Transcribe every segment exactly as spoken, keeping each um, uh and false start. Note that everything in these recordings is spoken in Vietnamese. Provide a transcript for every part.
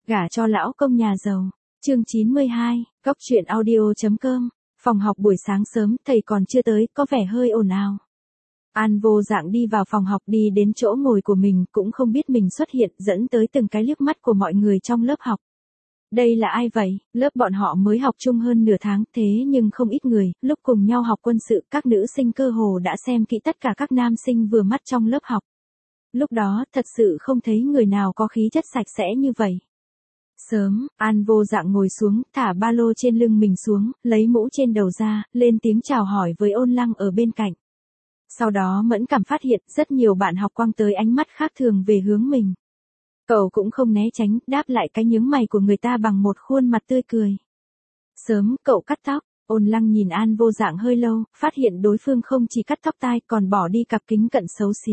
Gả cho lão công nhà giàu. Chương chín mươi hai, Góc truyện audio.com. Phòng học buổi sáng sớm, thầy còn chưa tới, có vẻ hơi ồn ào. An vô dạng đi vào phòng học, đi đến chỗ ngồi của mình, cũng không biết mình xuất hiện, dẫn tới từng cái liếc mắt của mọi người trong lớp học. Đây là ai vậy? Lớp bọn họ mới học chung hơn nửa tháng, thế nhưng không ít người, lúc cùng nhau học quân sự, các nữ sinh cơ hồ đã xem kỹ tất cả các nam sinh vừa mắt trong lớp học. Lúc đó, thật sự không thấy người nào có khí chất sạch sẽ như vậy. Sớm, An vô dạng ngồi xuống, thả ba lô trên lưng mình xuống, lấy mũ trên đầu ra, lên tiếng chào hỏi với Ôn Lăng ở bên cạnh. Sau đó mẫn cảm phát hiện rất nhiều bạn học quăng tới ánh mắt khác thường về hướng mình. Cậu cũng không né tránh, đáp lại cái nhướng mày của người ta bằng một khuôn mặt tươi cười. Sớm, cậu cắt tóc. Ôn Lăng nhìn An vô dạng hơi lâu, phát hiện đối phương không chỉ cắt tóc tai còn bỏ đi cặp kính cận xấu xí.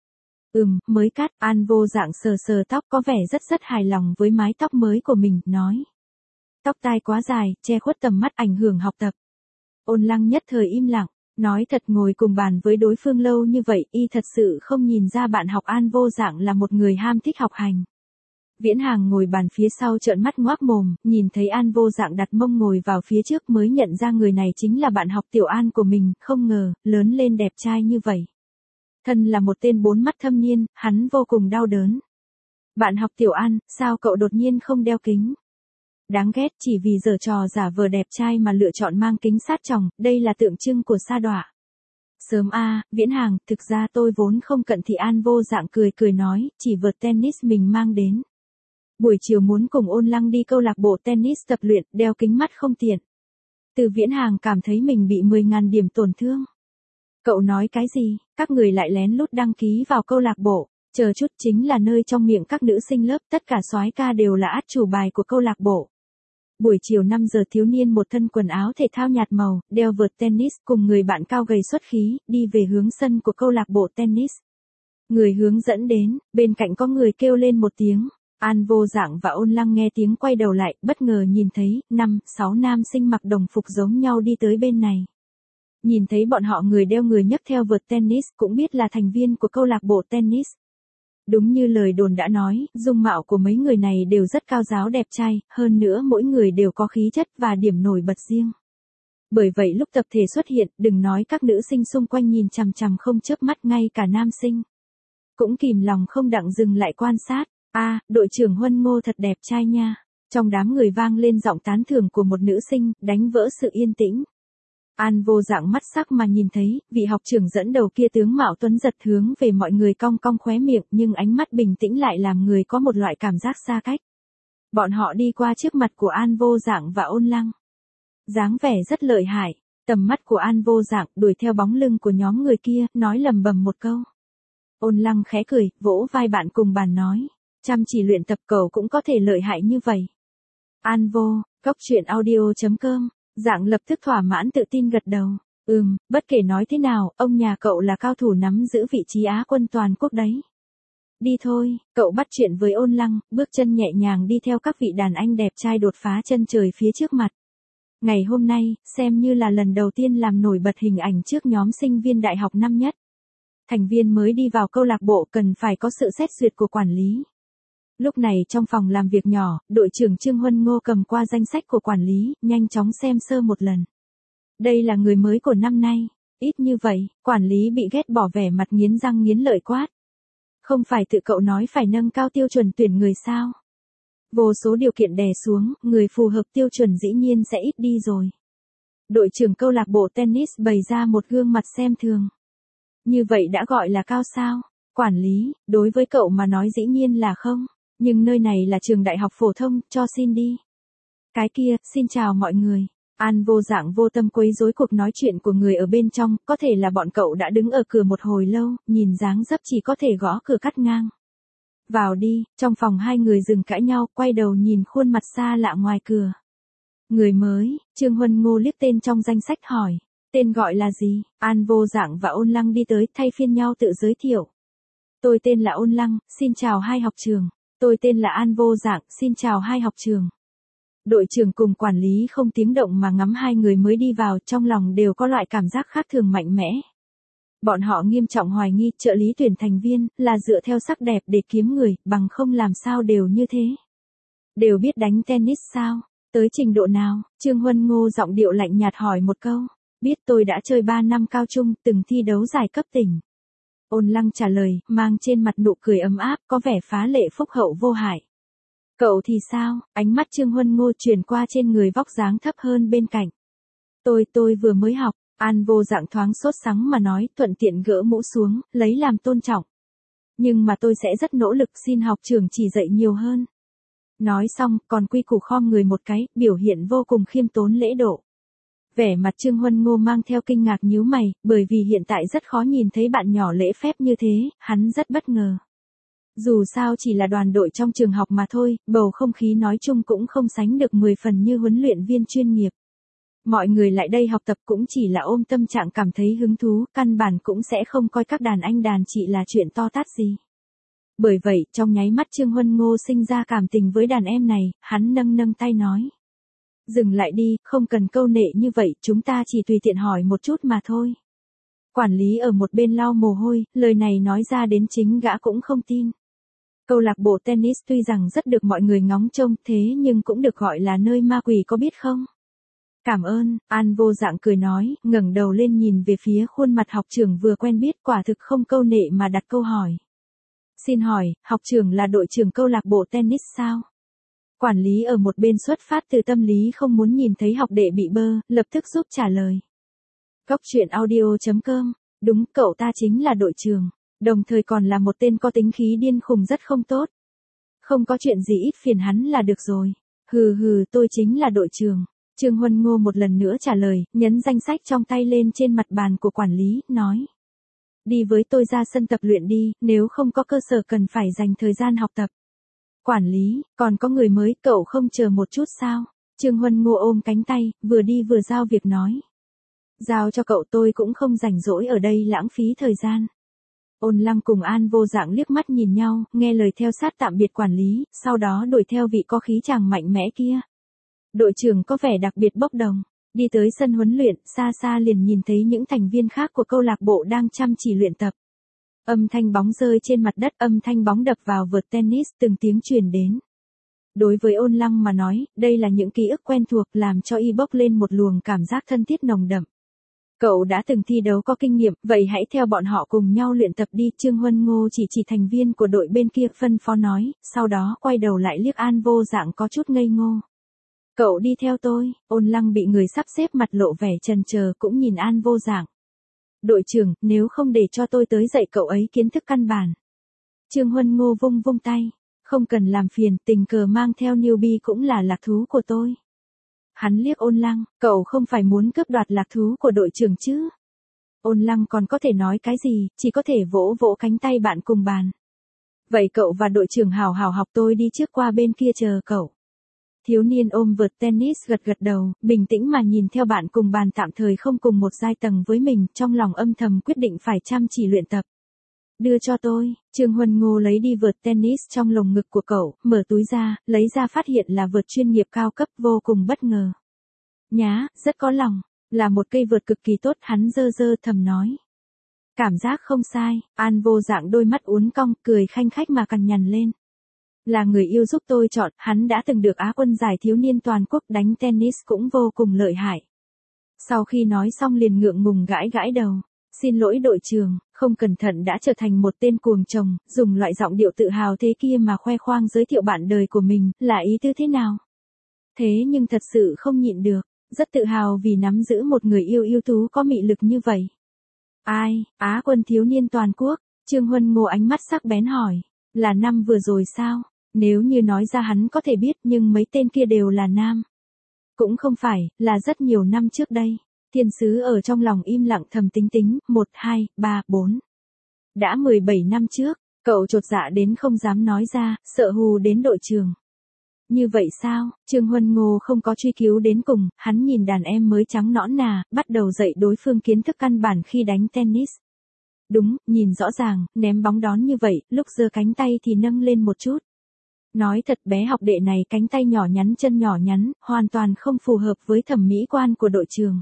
Ừm, mới cắt. An vô dạng sờ sờ tóc, có vẻ rất rất hài lòng với mái tóc mới của mình, nói. Tóc tai quá dài, che khuất tầm mắt, ảnh hưởng học tập. Ôn Lăng nhất thời im lặng, nói thật, ngồi cùng bàn với đối phương lâu như vậy, y thật sự không nhìn ra bạn học An vô dạng là một người ham thích học hành. Viễn Hàng ngồi bàn phía sau trợn mắt ngoác mồm, nhìn thấy An vô dạng đặt mông ngồi vào phía trước mới nhận ra người này chính là bạn học Tiểu An của mình, không ngờ, lớn lên đẹp trai như vậy. Thân là một tên bốn mắt thâm niên, hắn vô cùng đau đớn. Bạn học Tiểu An, sao cậu đột nhiên không đeo kính? Đáng ghét, chỉ vì giở trò giả vờ đẹp trai mà lựa chọn mang kính sát tròng, đây là tượng trưng của sa đọa. Sớm a, à, Viễn Hàng, thực ra tôi vốn không cận thị. An vô dạng cười cười nói, chỉ vợt tennis mình mang đến. Buổi chiều muốn cùng Ôn Lăng đi câu lạc bộ tennis tập luyện, đeo kính mắt không tiện. Từ Viễn Hàng cảm thấy mình bị mười nghìn điểm tổn thương. Cậu nói cái gì? Các người lại lén lút đăng ký vào câu lạc bộ, chờ chút, chính là nơi trong miệng các nữ sinh lớp, tất cả soái ca đều là át chủ bài của câu lạc bộ. Buổi chiều năm giờ, thiếu niên một thân quần áo thể thao nhạt màu, đeo vợt tennis, cùng người bạn cao gầy xuất khí, đi về hướng sân của câu lạc bộ tennis. Người hướng dẫn đến, bên cạnh có người kêu lên một tiếng. An vô dạng và Ôn Lăng nghe tiếng quay đầu lại, bất ngờ nhìn thấy, năm, sáu nam sinh mặc đồng phục giống nhau đi tới bên này. Nhìn thấy bọn họ người đeo người nhấc theo vợt tennis, cũng biết là thành viên của câu lạc bộ tennis. Đúng như lời đồn đã nói, dung mạo của mấy người này đều rất cao ráo đẹp trai, hơn nữa mỗi người đều có khí chất và điểm nổi bật riêng. Bởi vậy lúc tập thể xuất hiện, đừng nói các nữ sinh xung quanh nhìn chằm chằm không chớp mắt, ngay cả nam sinh cũng kìm lòng không đặng dừng lại quan sát. A, à, đội trưởng Huân Ngô thật đẹp trai nha. Trong đám người vang lên giọng tán thưởng của một nữ sinh, đánh vỡ sự yên tĩnh. An vô dạng mắt sắc mà nhìn thấy, vị học trưởng dẫn đầu kia tướng mạo tuấn giật hướng về mọi người cong cong khóe miệng, nhưng ánh mắt bình tĩnh lại làm người có một loại cảm giác xa cách. Bọn họ đi qua trước mặt của An vô dạng và Ôn Lăng. Dáng vẻ rất lợi hại, tầm mắt của An vô dạng đuổi theo bóng lưng của nhóm người kia, nói lầm bầm một câu. Ôn Lăng khẽ cười, vỗ vai bạn cùng bàn nói, chăm chỉ luyện tập cậu cũng có thể lợi hại như vậy. An vô, Góc truyện audio.com. Dạng lập tức thỏa mãn tự tin gật đầu. Ừm, bất kể nói thế nào, ông nhà cậu là cao thủ nắm giữ vị trí Á quân toàn quốc đấy. Đi thôi, cậu bắt chuyện với Ôn Lăng, bước chân nhẹ nhàng đi theo các vị đàn anh đẹp trai đột phá chân trời phía trước mặt. Ngày hôm nay, xem như là lần đầu tiên làm nổi bật hình ảnh trước nhóm sinh viên đại học năm nhất. Thành viên mới đi vào câu lạc bộ cần phải có sự xét duyệt của quản lý. Lúc này trong phòng làm việc nhỏ, đội trưởng Trương Huân Ngô cầm qua danh sách của quản lý, nhanh chóng xem sơ một lần. Đây là người mới của năm nay. Ít như vậy, quản lý bị ghét bỏ, vẻ mặt nghiến răng nghiến lợi quát. Không phải tự cậu nói phải nâng cao tiêu chuẩn tuyển người sao? Vô số điều kiện đè xuống, người phù hợp tiêu chuẩn dĩ nhiên sẽ ít đi rồi. Đội trưởng câu lạc bộ tennis bày ra một gương mặt xem thường. Như vậy đã gọi là cao sao? Quản lý, đối với cậu mà nói dĩ nhiên là không. Nhưng nơi này là trường đại học phổ thông, cho xin đi. Cái kia, xin chào mọi người. An vô dạng vô tâm quấy rối cuộc nói chuyện của người ở bên trong, có thể là bọn cậu đã đứng ở cửa một hồi lâu, nhìn dáng dấp chỉ có thể gõ cửa cắt ngang. Vào đi. Trong phòng hai người dừng cãi nhau, quay đầu nhìn khuôn mặt xa lạ ngoài cửa. Người mới, Trương Huân Ngô liếc tên trong danh sách hỏi. Tên gọi là gì? An vô dạng và Ôn Lăng đi tới, thay phiên nhau tự giới thiệu. Tôi tên là Ôn Lăng, xin chào hai học trường. Tôi tên là An vô dạng, xin chào hai học trường. Đội trưởng cùng quản lý không tiếng động mà ngắm hai người mới đi vào, trong lòng đều có loại cảm giác khác thường mạnh mẽ. Bọn họ nghiêm trọng hoài nghi trợ lý tuyển thành viên là dựa theo sắc đẹp để kiếm người, bằng không làm sao đều như thế. Đều biết đánh tennis sao? Tới trình độ nào? Trương Huân Ngô giọng điệu lạnh nhạt hỏi một câu. Biết, tôi đã chơi ba năm cao trung, từng thi đấu giải cấp tỉnh. Ôn Lăng trả lời, mang trên mặt nụ cười ấm áp, có vẻ phá lệ phúc hậu vô hại. Cậu thì sao? Ánh mắt Trương Huân Ngô chuyển qua trên người vóc dáng thấp hơn bên cạnh. Tôi, tôi vừa mới học. An Vô Dạng thoáng sốt sắng mà nói, thuận tiện gỡ mũ xuống, lấy làm tôn trọng. Nhưng mà tôi sẽ rất nỗ lực, xin học trưởng chỉ dạy nhiều hơn. Nói xong, còn quy củ khom người một cái, biểu hiện vô cùng khiêm tốn lễ độ. Vẻ mặt Trương Huân Ngô mang theo kinh ngạc nhíu mày, bởi vì hiện tại rất khó nhìn thấy bạn nhỏ lễ phép như thế, hắn rất bất ngờ. Dù sao chỉ là đoàn đội trong trường học mà thôi, bầu không khí nói chung cũng không sánh được mười phần như huấn luyện viên chuyên nghiệp. Mọi người lại đây học tập cũng chỉ là ôm tâm trạng cảm thấy hứng thú, căn bản cũng sẽ không coi các đàn anh đàn chị là chuyện to tát gì. Bởi vậy, trong nháy mắt Trương Huân Ngô sinh ra cảm tình với đàn em này, hắn nâng nâng tay nói. Dừng lại đi, không cần câu nệ như vậy, chúng ta chỉ tùy tiện hỏi một chút mà thôi. Quản lý ở một bên lau mồ hôi, lời này nói ra đến chính gã cũng không tin. Câu lạc bộ tennis tuy rằng rất được mọi người ngóng trông thế nhưng cũng được gọi là nơi ma quỷ có biết không? Cảm ơn, An Vô Dạng cười nói, ngẩng đầu lên nhìn về phía khuôn mặt học trưởng vừa quen biết, quả thực không câu nệ mà đặt câu hỏi. Xin hỏi, học trưởng là đội trưởng câu lạc bộ tennis sao? Quản lý ở một bên xuất phát từ tâm lý không muốn nhìn thấy học đệ bị bơ, lập tức giúp trả lời. Góc truyện audio chấm com, đúng, cậu ta chính là đội trưởng, đồng thời còn là một tên có tính khí điên khùng rất không tốt. Không có chuyện gì ít phiền hắn là được rồi. Hừ hừ, tôi chính là đội trưởng. Trương Huân Ngô một lần nữa trả lời, nhấn danh sách trong tay lên trên mặt bàn của quản lý, nói. Đi với tôi ra sân tập luyện đi, nếu không có cơ sở cần phải dành thời gian học tập. Quản lý, còn có người mới, cậu không chờ một chút sao? Trương Huân Ngô ôm cánh tay, vừa đi vừa giao việc nói. Giao cho cậu, tôi cũng không rảnh rỗi ở đây lãng phí thời gian. Ôn Lăng cùng An Vô Dạng liếc mắt nhìn nhau, nghe lời theo sát tạm biệt quản lý, sau đó đuổi theo vị có khí chàng mạnh mẽ kia. Đội trưởng có vẻ đặc biệt bốc đồng, đi tới sân huấn luyện, xa xa liền nhìn thấy những thành viên khác của câu lạc bộ đang chăm chỉ luyện tập. Âm thanh bóng rơi trên mặt đất, âm thanh bóng đập vào vợt tennis, từng tiếng truyền đến. Đối với Ôn Lăng mà nói, đây là những ký ức quen thuộc làm cho y bốc lên một luồng cảm giác thân thiết nồng đậm. Cậu đã từng thi đấu có kinh nghiệm, vậy hãy theo bọn họ cùng nhau luyện tập đi. Trương Huân Ngô chỉ chỉ thành viên của đội bên kia phân phó nói, sau đó quay đầu lại liếc An Vô Dạng có chút ngây ngô. Cậu đi theo tôi. Ôn Lăng bị người sắp xếp mặt lộ vẻ chần chờ cũng nhìn An Vô Dạng. Đội trưởng, nếu không để cho tôi tới dạy cậu ấy kiến thức căn bản. Trương Huân Ngô vung vung tay, không cần làm phiền, tình cờ mang theo newbie cũng là lạc thú của tôi. Hắn liếc Ôn Lăng, cậu không phải muốn cướp đoạt lạc thú của đội trưởng chứ? Ôn Lăng còn có thể nói cái gì, chỉ có thể vỗ vỗ cánh tay bạn cùng bàn. Vậy cậu và đội trưởng hào hào học, tôi đi trước qua bên kia chờ cậu. Thiếu niên ôm vợt tennis gật gật đầu, bình tĩnh mà nhìn theo bạn cùng bàn tạm thời không cùng một giai tầng với mình, trong lòng âm thầm quyết định phải chăm chỉ luyện tập. Đưa cho tôi. Trương Huân Ngô lấy đi vợt tennis trong lồng ngực của cậu, mở túi ra, lấy ra phát hiện là vợt chuyên nghiệp cao cấp, vô cùng bất ngờ. Nhá, rất có lòng, là một cây vợt cực kỳ tốt, hắn dơ dơ thầm nói. Cảm giác không sai. An Vô Dạng đôi mắt uốn cong, cười khanh khách mà cằn nhằn lên. Là người yêu giúp tôi chọn, hắn đã từng được Á quân giải thiếu niên toàn quốc, đánh tennis cũng vô cùng lợi hại. Sau khi nói xong liền ngượng ngùng gãi gãi đầu. Xin lỗi đội trưởng, không cẩn thận đã trở thành một tên cuồng chồng, dùng loại giọng điệu tự hào thế kia mà khoe khoang giới thiệu bạn đời của mình, là ý tư thế nào? Thế nhưng thật sự không nhịn được, rất tự hào vì nắm giữ một người yêu ưu tú có mị lực như vậy. Ai, Á quân thiếu niên toàn quốc? Trương Huân Ngô ánh mắt sắc bén hỏi, là năm vừa rồi sao? Nếu như nói ra hắn có thể biết, nhưng mấy tên kia đều là nam. Cũng không phải, là rất nhiều năm trước đây. Thiên sứ ở trong lòng im lặng thầm tính tính, một, hai, ba, bốn. Đã mười bảy năm trước, cậu chột dạ đến không dám nói ra, sợ hù đến đội trưởng. Như vậy sao? Trương Huân Ngô không có truy cứu đến cùng, hắn nhìn đàn em mới trắng nõn nà, bắt đầu dạy đối phương kiến thức căn bản khi đánh tennis. Đúng, nhìn rõ ràng, ném bóng đón như vậy, lúc giơ cánh tay thì nâng lên một chút. Nói thật, bé học đệ này cánh tay nhỏ nhắn, chân nhỏ nhắn, hoàn toàn không phù hợp với thẩm mỹ quan của đội trưởng.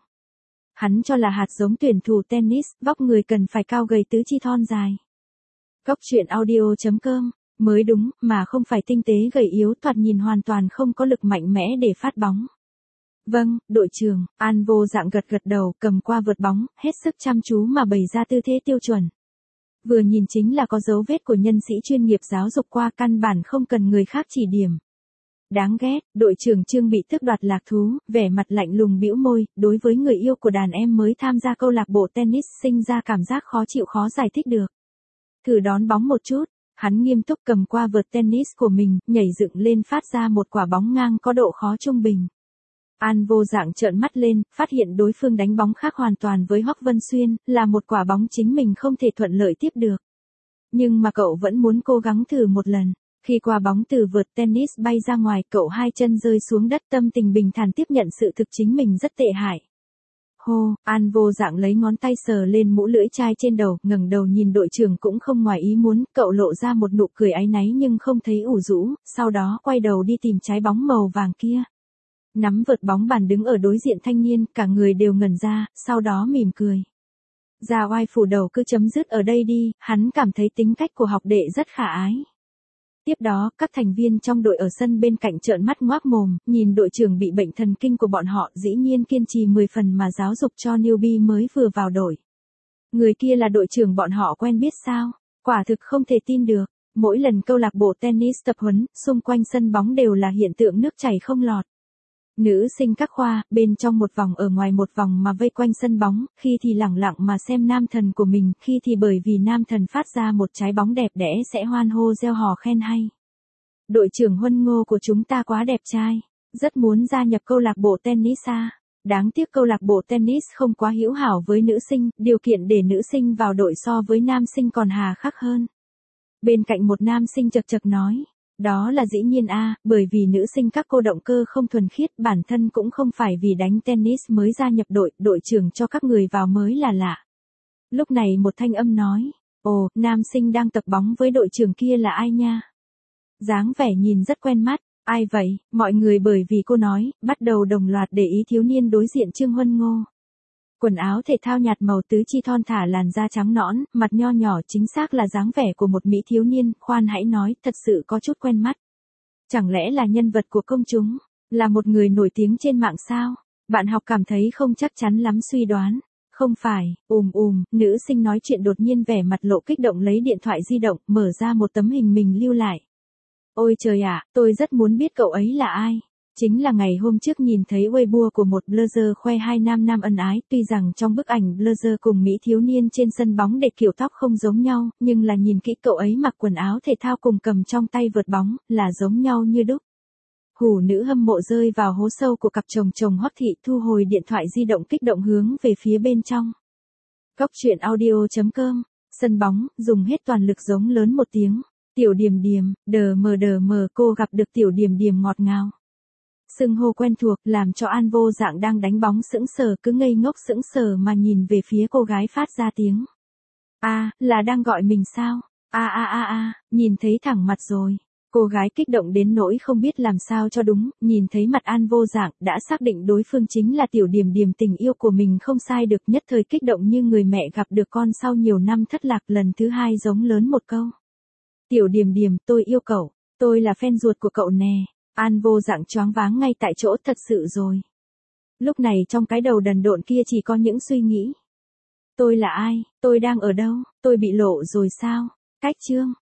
Hắn cho là hạt giống tuyển thủ tennis, vóc người cần phải cao gầy tứ chi thon dài. Góc truyện audio chấm com Mới đúng, mà không phải tinh tế gầy yếu, thoạt nhìn hoàn toàn không có lực mạnh mẽ để phát bóng. Vâng, đội trưởng, An vô dạng gật gật đầu, cầm qua vợt bóng, hết sức chăm chú mà bày ra tư thế tiêu chuẩn. Vừa nhìn chính là có dấu vết của nhân sĩ chuyên nghiệp giáo dục qua, căn bản không cần người khác chỉ điểm. Đáng ghét, đội trưởng Trương bị tước đoạt lạc thú, vẻ mặt lạnh lùng bĩu môi, đối với người yêu của đàn em mới tham gia câu lạc bộ tennis sinh ra cảm giác khó chịu khó giải thích được. Thử đón bóng một chút, hắn nghiêm túc cầm qua vợt tennis của mình, nhảy dựng lên phát ra một quả bóng ngang có độ khó trung bình. An vô dạng trợn mắt lên, phát hiện đối phương đánh bóng khác hoàn toàn với Hoắc Vân Xuyên, là một quả bóng chính mình không thể thuận lợi tiếp được. Nhưng mà cậu vẫn muốn cố gắng thử một lần. Khi quả bóng từ vợt tennis bay ra ngoài, cậu hai chân rơi xuống đất, tâm tình bình thản tiếp nhận sự thực chính mình rất tệ hại. Hô, An vô dạng lấy ngón tay sờ lên mũ lưỡi chai trên đầu, ngẩng đầu nhìn đội trưởng cũng không ngoài ý muốn, cậu lộ ra một nụ cười áy náy nhưng không thấy ủ rũ, sau đó quay đầu đi tìm trái bóng màu vàng kia. Nắm vợt bóng bàn đứng ở đối diện thanh niên, cả người đều ngẩn ra, sau đó mỉm cười. Ra oai phủ đầu cứ chấm dứt ở đây đi, hắn cảm thấy tính cách của học đệ rất khả ái. Tiếp đó, các thành viên trong đội ở sân bên cạnh trợn mắt ngoác mồm, nhìn đội trưởng bị bệnh thần kinh của bọn họ dĩ nhiên kiên trì mười phần mà giáo dục cho newbie mới vừa vào đội. Người kia là đội trưởng bọn họ quen biết sao? Quả thực không thể tin được. Mỗi lần câu lạc bộ tennis tập huấn, xung quanh sân bóng đều là hiện tượng nước chảy không lọt. Nữ sinh các khoa, bên trong một vòng ở ngoài một vòng mà vây quanh sân bóng, khi thì lẳng lặng mà xem nam thần của mình, khi thì bởi vì nam thần phát ra một trái bóng đẹp đẽ sẽ hoan hô reo hò khen hay. Đội trưởng Huân Ngô của chúng ta quá đẹp trai, rất muốn gia nhập câu lạc bộ tennis à. Đáng tiếc câu lạc bộ tennis không quá hữu hảo với nữ sinh, điều kiện để nữ sinh vào đội so với nam sinh còn hà khắc hơn. Bên cạnh một nam sinh chật chật nói. Đó là dĩ nhiên a, bởi vì nữ sinh các cô động cơ không thuần khiết, bản thân cũng không phải vì đánh tennis mới gia nhập đội, đội trưởng cho các người vào mới là lạ. Lúc này một thanh âm nói, ồ, nam sinh đang tập bóng với đội trưởng kia là ai nha? Dáng vẻ nhìn rất quen mắt, ai vậy? Mọi người bởi vì cô nói, bắt đầu đồng loạt để ý thiếu niên đối diện Trương Huân Ngô. Quần áo thể thao nhạt màu tứ chi thon thả, làn da trắng nõn, mặt nho nhỏ, chính xác là dáng vẻ của một mỹ thiếu niên, khoan hãy nói, thật sự có chút quen mắt. Chẳng lẽ là nhân vật của công chúng, là một người nổi tiếng trên mạng sao? Bạn học cảm thấy không chắc chắn lắm suy đoán. Không phải, ùm ùm, nữ sinh nói chuyện đột nhiên vẻ mặt lộ kích động lấy điện thoại di động, mở ra một tấm hình mình lưu lại. Ôi trời ạ, tôi rất muốn biết cậu ấy là ai. Chính là ngày hôm trước nhìn thấy Weibo của một blogger khoe hai nam nam ân ái, tuy rằng trong bức ảnh blogger cùng mỹ thiếu niên trên sân bóng để kiểu tóc không giống nhau, nhưng là nhìn kỹ cậu ấy mặc quần áo thể thao cùng cầm trong tay vợt bóng, là giống nhau như đúc. Hủ nữ hâm mộ rơi vào hố sâu của cặp chồng chồng hot thị, thu hồi điện thoại di động kích động hướng về phía bên trong. Cóc truyện audio chấm com, sân bóng, dùng hết toàn lực giống lớn một tiếng, tiểu điềm điềm, đờ mờ đờ mờ, cô gặp được tiểu điềm điềm ngọt ngào. Xưng hô quen thuộc làm cho An vô dạng đang đánh bóng sững sờ, cứ ngây ngốc sững sờ mà nhìn về phía cô gái phát ra tiếng. A, à, là đang gọi mình sao? A a a a, nhìn thấy thẳng mặt rồi. Cô gái kích động đến nỗi không biết làm sao cho đúng, nhìn thấy mặt An vô dạng, đã xác định đối phương chính là tiểu điềm điềm tình yêu của mình không sai được, nhất thời kích động như người mẹ gặp được con sau nhiều năm thất lạc, lần thứ hai giống lớn một câu. Tiểu điềm điềm, tôi yêu cậu, tôi là fan ruột của cậu nè. An vô dạng choáng váng ngay tại chỗ, thật sự rồi. Lúc này trong cái đầu đần độn kia chỉ có những suy nghĩ. Tôi là ai? Tôi đang ở đâu? Tôi bị lộ rồi sao? Cách chương.